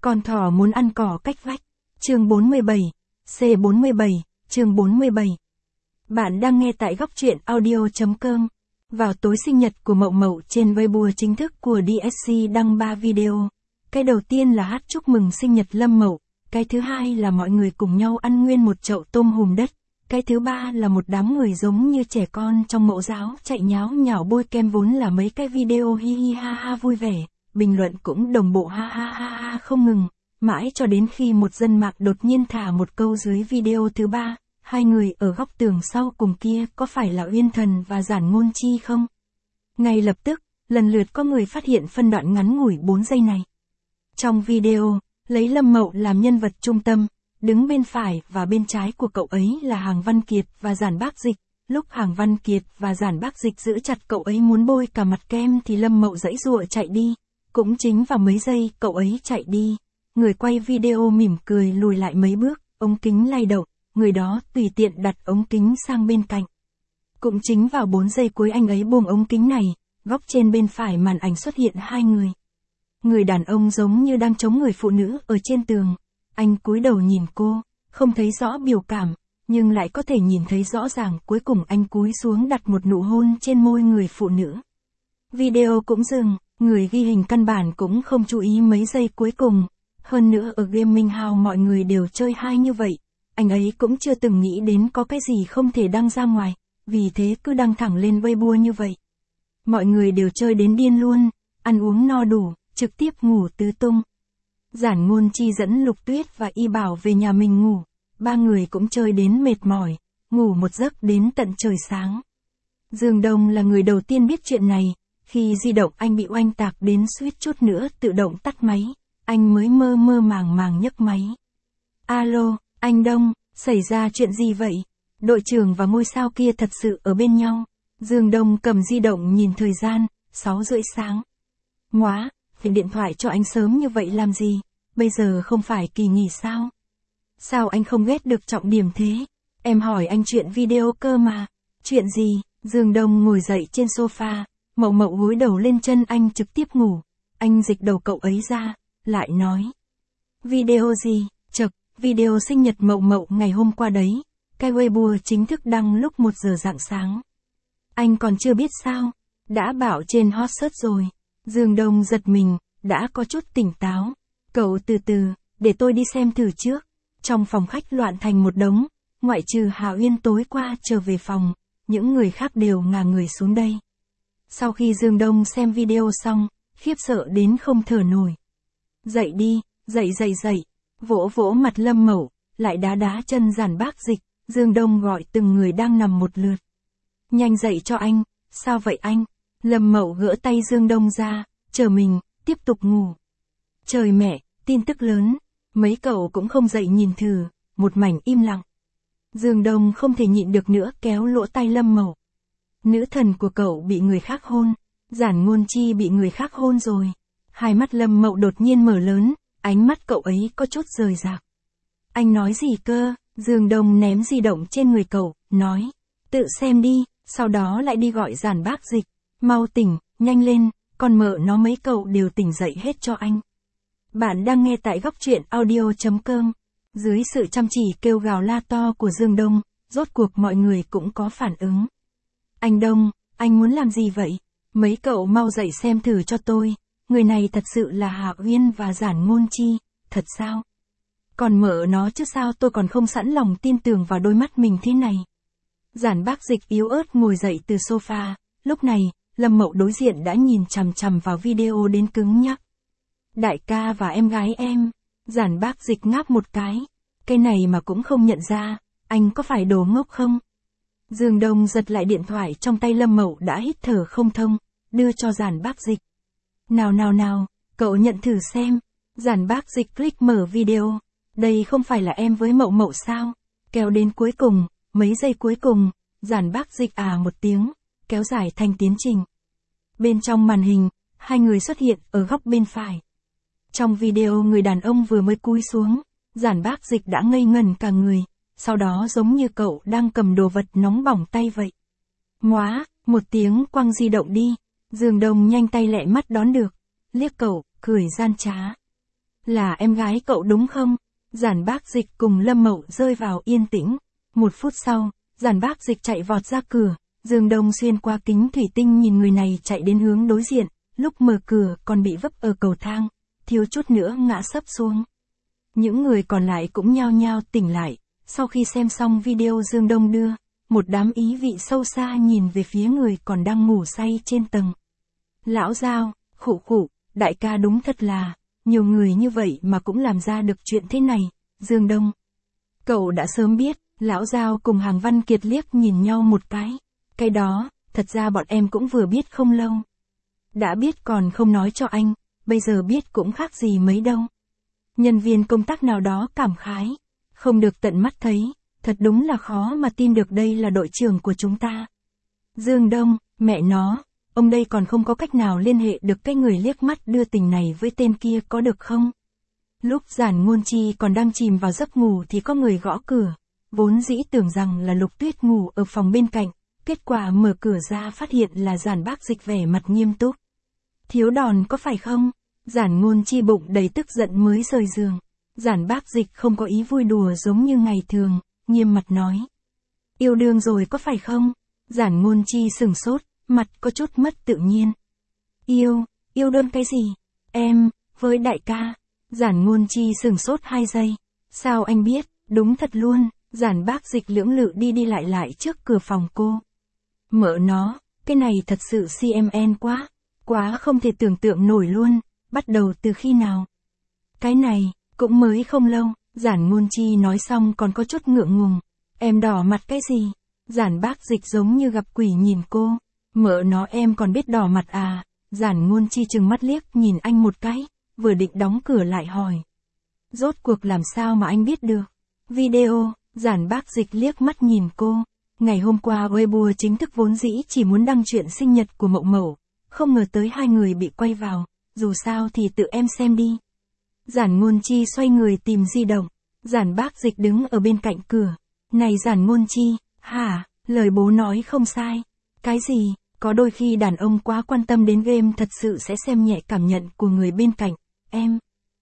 Con thỏ muốn ăn cỏ cách vách. Chương 47. C47, chương 47. Bạn đang nghe tại góc truyện audio.com. Vào tối sinh nhật của Mậu Mậu trên Weibo chính thức của DSC đăng 3 video. Cái đầu tiên là hát chúc mừng sinh nhật Lâm Mậu. Cái thứ hai là mọi người cùng nhau ăn nguyên một chậu tôm hùm đất. Cái thứ ba là một đám người giống như trẻ con trong mẫu giáo chạy nháo nhào bôi kem, vốn là mấy cái video hi hi ha ha vui vẻ. Bình luận cũng đồng bộ ha ha ha ha không ngừng. Mãi cho đến khi một dân mạng đột nhiên thả một câu dưới video thứ ba, hai người ở góc tường sau cùng kia có phải là Uyên Thần và Giản Ngôn Chi không? Ngay lập tức, lần lượt có người phát hiện phân đoạn ngắn ngủi 4 giây này. Trong video, lấy Lâm Mậu làm nhân vật trung tâm, đứng bên phải và bên trái của cậu ấy là Hàng Văn Kiệt và Giản Bác Dịch. Lúc Hàng Văn Kiệt và Giản Bác Dịch giữ chặt cậu ấy muốn bôi cả mặt kem thì Lâm Mậu giãy giụa chạy đi. Cũng chính vào mấy giây cậu ấy chạy đi, người quay video mỉm cười lùi lại mấy bước, ống kính lay động, người đó tùy tiện đặt ống kính sang bên cạnh. Cũng chính vào 4 giây cuối anh ấy buông ống kính này, góc trên bên phải màn ảnh xuất hiện hai người. Người đàn ông giống như đang chống người phụ nữ ở trên tường. Anh cúi đầu nhìn cô, không thấy rõ biểu cảm, nhưng lại có thể nhìn thấy rõ ràng cuối cùng anh cúi xuống đặt một nụ hôn trên môi người phụ nữ. Video cũng dừng, người ghi hình căn bản cũng không chú ý mấy giây cuối cùng. Hơn nữa ở Gaming House mọi người đều chơi hay như vậy, anh ấy cũng chưa từng nghĩ đến có cái gì không thể đăng ra ngoài, vì thế cứ đăng thẳng lên Weibo như vậy. Mọi người đều chơi đến điên luôn, ăn uống no đủ, trực tiếp ngủ tứ tung. Giản Ngôn Chi dẫn Lục Tuyết và Y Bảo về nhà mình ngủ, ba người cũng chơi đến mệt mỏi, ngủ một giấc đến tận trời sáng. Dương Đông là người đầu tiên biết chuyện này, khi di động anh bị oanh tạc đến suýt chút nữa tự động tắt máy, anh mới mơ mơ màng màng nhấc máy. Alo, anh Đông, xảy ra chuyện gì vậy? Đội trưởng và ngôi sao kia thật sự ở bên nhau. Dương Đông cầm di động nhìn thời gian, 6:30 sáng. Móa, phải điện thoại cho anh sớm như vậy làm gì? Bây giờ không phải kỳ nghỉ sao? Sao anh không ghét được trọng điểm thế? Em hỏi anh chuyện video cơ mà. Chuyện gì? Dương Đông ngồi dậy trên sofa, Mậu Mậu gối đầu lên chân anh trực tiếp ngủ. Anh dịch đầu cậu ấy ra, lại nói. Video gì? Chậc, video sinh nhật Mậu Mậu ngày hôm qua đấy. Cái Weibo chính thức đăng lúc 1 giờ rạng sáng. Anh còn chưa biết sao? Đã bảo trên hot search rồi. Dương Đông giật mình, đã có chút tỉnh táo. Cậu từ từ, để tôi đi xem thử trước. Trong phòng khách loạn thành một đống, ngoại trừ Hà Uyên tối qua trở về phòng, những người khác đều ngả người xuống đây. Sau khi Dương Đông xem video xong, khiếp sợ đến không thở nổi. Dậy đi, dậy, vỗ vỗ mặt Lâm Mậu, lại đá đá chân Giản Bác Dịch, Dương Đông gọi từng người đang nằm một lượt. Nhanh dậy cho anh, sao vậy anh? Lâm Mậu gỡ tay Dương Đông ra, chờ mình, tiếp tục ngủ. Trời mẹ, tin tức lớn, mấy cậu cũng không dậy nhìn thử, một mảnh im lặng. Dương Đông không thể nhịn được nữa kéo lỗ tay Lâm Mậu. Nữ thần của cậu bị người khác hôn, Giản Ngôn Chi bị người khác hôn rồi. Hai mắt Lâm Mậu đột nhiên mở lớn, ánh mắt cậu ấy có chút rời rạc. Anh nói gì cơ? Dương Đông ném di động trên người cậu, nói. Tự xem đi, sau đó lại đi gọi Giản Bác Dịch. Mau tỉnh, nhanh lên, còn mợ nó mấy cậu đều tỉnh dậy hết cho anh. Bạn đang nghe tại góc truyện audio.com. Dưới sự chăm chỉ kêu gào la to của Dương Đông, rốt cuộc mọi người cũng có phản ứng. Anh Đông, anh muốn làm gì vậy? Mấy cậu mau dậy xem thử cho tôi. Người này thật sự là Hạ Uyên và Giản Ngôn Chi, thật sao? Còn mợ nó chứ sao, tôi còn không sẵn lòng tin tưởng vào đôi mắt mình thế này. Giản Bác Dịch yếu ớt ngồi dậy từ sofa, lúc này, Lâm Mậu đối diện đã nhìn chằm chằm vào video đến cứng nhắc. Đại ca và em gái em. Giản Bác Dịch ngáp một cái này mà cũng không nhận ra, anh có phải đồ ngốc không? Dương Đông giật lại điện thoại trong tay Lâm Mậu đã hít thở không thông, đưa cho Giản Bác Dịch. Nào, cậu nhận thử xem. Giản Bác Dịch click mở video. Đây không phải là em với Mậu Mậu sao? Kéo đến cuối cùng, mấy giây cuối cùng, Giản Bác Dịch một tiếng, kéo dài thành tiến trình. Bên trong màn hình, hai người xuất hiện ở góc bên phải. Trong video người đàn ông vừa mới cúi xuống, Giản Bác Dịch đã ngây ngẩn cả người, sau đó giống như cậu đang cầm đồ vật nóng bỏng tay vậy. Móa, một tiếng quăng di động đi, Dương Đông nhanh tay lẹ mắt đón được, liếc cậu, cười gian trá. Là em gái cậu đúng không? Giản Bác Dịch cùng Lâm Mậu rơi vào yên tĩnh. 1 phút sau, Giản Bác Dịch chạy vọt ra cửa, Dương Đông xuyên qua kính thủy tinh nhìn người này chạy đến hướng đối diện, lúc mở cửa còn bị vấp ở cầu thang, thiếu chút nữa ngã sấp xuống. Những người còn lại cũng nhao nhao tỉnh lại, sau khi xem xong video Dương Đông đưa, một đám ý vị sâu xa nhìn về phía người còn đang ngủ say trên tầng. Lão Giao, khụ khụ, đại ca đúng thật là, nhiều người như vậy mà cũng làm ra được chuyện thế này, Dương Đông. Cậu đã sớm biết, Lão Giao cùng Hàng Văn Kiệt liếc nhìn nhau một cái đó, thật ra bọn em cũng vừa biết không lâu. Đã biết còn không nói cho anh, bây giờ biết cũng khác gì mấy đâu. Nhân viên công tác nào đó cảm khái, không được tận mắt thấy, thật đúng là khó mà tin được đây là đội trưởng của chúng ta. Dương Đông, mẹ nó, ông đây còn không có cách nào liên hệ được cái người liếc mắt đưa tình này với tên kia có được không? Lúc Giản Ngôn Chi còn đang chìm vào giấc ngủ thì có người gõ cửa, vốn dĩ tưởng rằng là Lục Tuyết ngủ ở phòng bên cạnh, kết quả mở cửa ra phát hiện là Giản Bác Dịch vẻ mặt nghiêm túc. Thiếu đòn có phải không? Giản Ngôn Chi bụng đầy tức giận mới rời giường. Giản Bác Dịch không có ý vui đùa giống như ngày thường, nghiêm mặt nói. Yêu đương rồi có phải không? Giản Ngôn Chi sừng sốt, mặt có chút mất tự nhiên. Yêu đương cái gì? Em, với đại ca. Giản Ngôn Chi sừng sốt 2 giây. Sao anh biết? Đúng thật luôn. Giản Bác Dịch lưỡng lự đi lại trước cửa phòng cô. Mợ nó, cái này thật sự CMN quá không thể tưởng tượng nổi luôn, bắt đầu từ khi nào? Cái này, cũng mới không lâu, Giản Ngôn Chi nói xong còn có chút ngượng ngùng. Em đỏ mặt cái gì? Giản Bác Dịch giống như gặp quỷ nhìn cô. Mợ nó em còn biết đỏ mặt à? Giản Ngôn Chi trừng mắt liếc nhìn anh một cái, vừa định đóng cửa lại hỏi. Rốt cuộc làm sao mà anh biết được? Video, Giản Bác Dịch liếc mắt nhìn cô. Ngày hôm qua Weibo chính thức vốn dĩ chỉ muốn đăng chuyện sinh nhật của Mậu Mậu, không ngờ tới 2 người bị quay vào, dù sao thì tự em xem đi. Giản Ngôn Chi xoay người tìm di động, Giản Bác Dịch đứng ở bên cạnh cửa. Này Giản Ngôn Chi, hả, lời bố nói không sai. Cái gì, có đôi khi đàn ông quá quan tâm đến game thật sự sẽ xem nhẹ cảm nhận của người bên cạnh, em.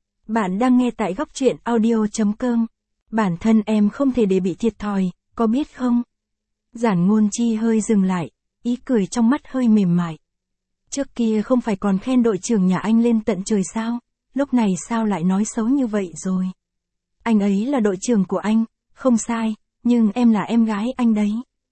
Bạn đang nghe tại góc truyện audio.com. Bản thân em không thể để bị thiệt thòi, có biết không? Giản Ngôn Chi hơi dừng lại, ý cười trong mắt hơi mềm mại. Trước kia không phải còn khen đội trưởng nhà anh lên tận trời sao, lúc này sao lại nói xấu như vậy rồi? Anh ấy là đội trưởng của anh, không sai, nhưng em là em gái anh đấy.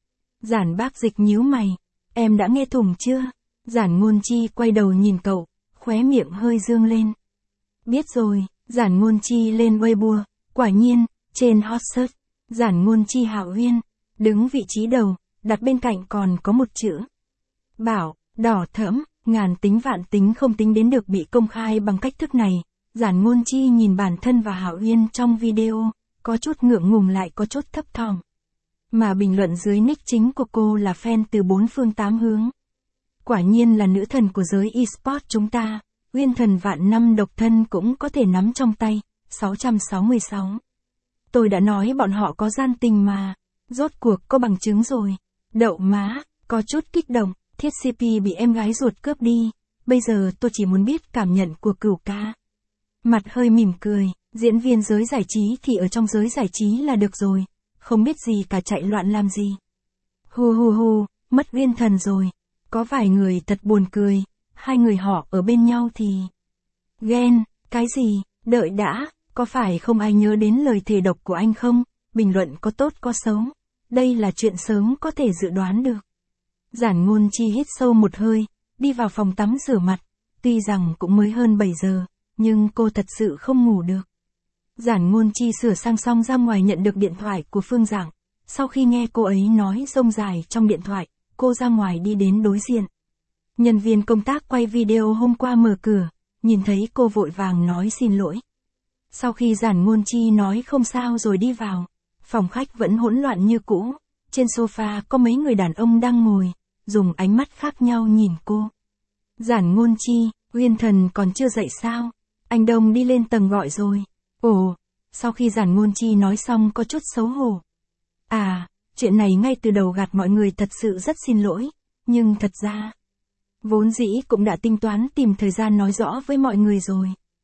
Giản Bác Dịch nhíu mày, em đã nghe thủng chưa? Giản Ngôn Chi quay đầu nhìn cậu, khóe miệng hơi dương lên. Biết rồi, Giản Ngôn Chi lên Weibo, quả nhiên, trên hot search, Giản Ngôn Chi Hạo Uyên, đứng vị trí đầu, đặt bên cạnh còn có một chữ. Bảo, đỏ thẫm, ngàn tính vạn tính không tính đến được bị công khai bằng cách thức này. Giản Ngôn Chi nhìn bản thân và Hạo Uyên trong video, có chút ngượng ngùng lại có chút thấp thỏm. Mà bình luận dưới nick chính của cô là fan từ 4 phương 8 hướng. Quả nhiên là nữ thần của giới eSport chúng ta, Uyên thần vạn năm độc thân cũng có thể nắm trong tay. 666. Tôi đã nói bọn họ có gian tình mà, rốt cuộc có bằng chứng rồi. Đậu má, có chút kích động, Thiết CP bị em gái ruột cướp đi, bây giờ tôi chỉ muốn biết cảm nhận của Cửu ca. Mặt hơi mỉm cười, diễn viên giới giải trí thì ở trong giới giải trí là được rồi, không biết gì cả chạy loạn làm gì. Hu, mất Uyên thần rồi. Có vài người thật buồn cười, 2 người họ ở bên nhau thì... Ghen, cái gì, đợi đã, có phải không ai nhớ đến lời thề độc của anh không? Bình luận có tốt có xấu. Đây là chuyện sớm có thể dự đoán được. Giản Ngôn Chi hít sâu một hơi, đi vào phòng tắm rửa mặt. Tuy rằng cũng mới hơn 7 giờ, nhưng cô thật sự không ngủ được. Giản Ngôn Chi sửa sang xong ra ngoài nhận được điện thoại của Phương Giảng. Sau khi nghe cô ấy nói rông dài trong điện thoại, cô ra ngoài đi đến đối diện. Nhân viên công tác quay video hôm qua mở cửa, nhìn thấy cô vội vàng nói xin lỗi. Sau khi Giản Ngôn Chi nói không sao rồi đi vào, phòng khách vẫn hỗn loạn như cũ. Trên sofa có mấy người đàn ông đang ngồi, dùng ánh mắt khác nhau nhìn cô. Giản Ngôn Chi, Uyên thần còn chưa dậy sao? Anh Đông đi lên tầng gọi rồi. Ồ, sau khi Giản Ngôn Chi nói xong có chút xấu hổ. À, chuyện này ngay từ đầu gạt mọi người thật sự rất xin lỗi, nhưng thật ra... Vốn dĩ cũng đã tính toán tìm thời gian nói rõ với mọi người rồi.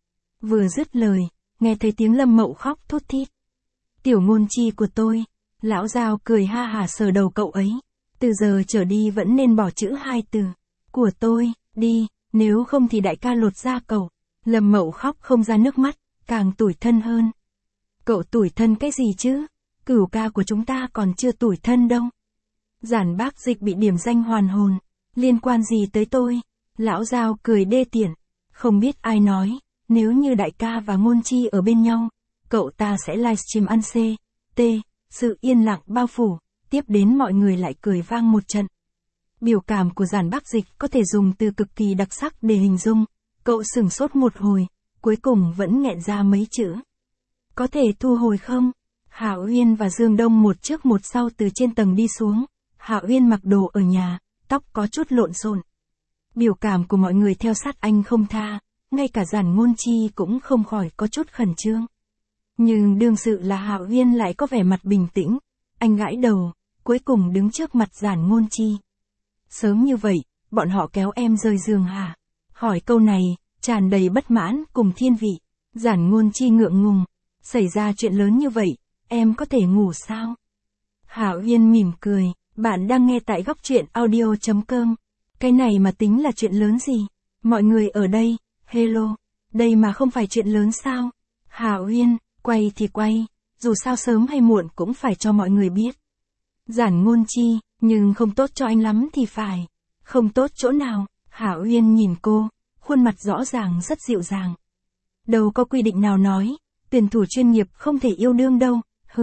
Vừa dứt lời, nghe thấy tiếng Lâm Mậu khóc thút thít. Tiểu Ngôn Chi của tôi. Lão Giao cười ha hả sờ đầu cậu ấy. Từ giờ trở đi vẫn nên bỏ chữ 2 từ. Của tôi, đi, nếu không thì đại ca lột da cậu. Lâm Mậu khóc không ra nước mắt, càng tủi thân hơn. Cậu tủi thân cái gì chứ? Cửu ca của chúng ta còn chưa tủi thân đâu. Giản Bác Dịch bị điểm danh hoàn hồn. Liên quan gì tới tôi? Lão Giao cười đê tiện. Không biết ai nói, nếu như đại ca và Ngôn Chi ở bên nhau, cậu ta sẽ livestream ăn CT. Sự yên lặng bao phủ, tiếp đến mọi người lại cười vang một trận. Biểu cảm của Giản Bác Dịch có thể dùng từ cực kỳ đặc sắc để hình dung. Cậu sửng sốt một hồi, cuối cùng vẫn nghẹn ra mấy chữ. Có thể thu hồi không? Hạ Uyên và Dương Đông một trước một sau từ trên tầng đi xuống. Hạ Uyên mặc đồ ở nhà, tóc có chút lộn xộn. Biểu cảm của mọi người theo sát anh không tha, ngay cả Giản Ngôn Chi cũng không khỏi có chút khẩn trương. Nhưng đương sự là Hạ Uyên lại có vẻ mặt bình tĩnh, anh gãi đầu, cuối cùng đứng trước mặt Giản Ngôn Chi. Sớm như vậy, bọn họ kéo em rời giường hả? Hỏi câu này, tràn đầy bất mãn cùng thiên vị. Giản Ngôn Chi ngượng ngùng, xảy ra chuyện lớn như vậy, em có thể ngủ sao? Hạ Uyên mỉm cười, bạn đang nghe tại góc truyện audio.com. Cái này mà tính là chuyện lớn gì? Mọi người ở đây, hello, đây mà không phải chuyện lớn sao? Hạ Uyên, quay thì quay, dù sao sớm hay muộn cũng phải cho mọi người biết. Giản Ngôn Chi, nhưng không tốt cho anh lắm thì phải. Không tốt chỗ nào? Hạ Uyên nhìn cô, khuôn mặt rõ ràng rất dịu dàng. Đâu có quy định nào nói, tuyển thủ chuyên nghiệp không thể yêu đương đâu,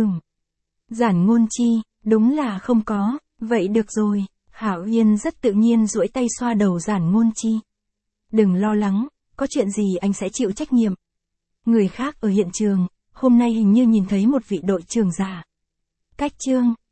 Giản Ngôn Chi, đúng là không có, vậy được rồi. Hạ Uyên rất tự nhiên duỗi tay xoa đầu Giản Ngôn Chi. Đừng lo lắng, có chuyện gì anh sẽ chịu trách nhiệm. Người khác ở hiện trường, hôm nay hình như nhìn thấy một vị đội trưởng già. Cách chương,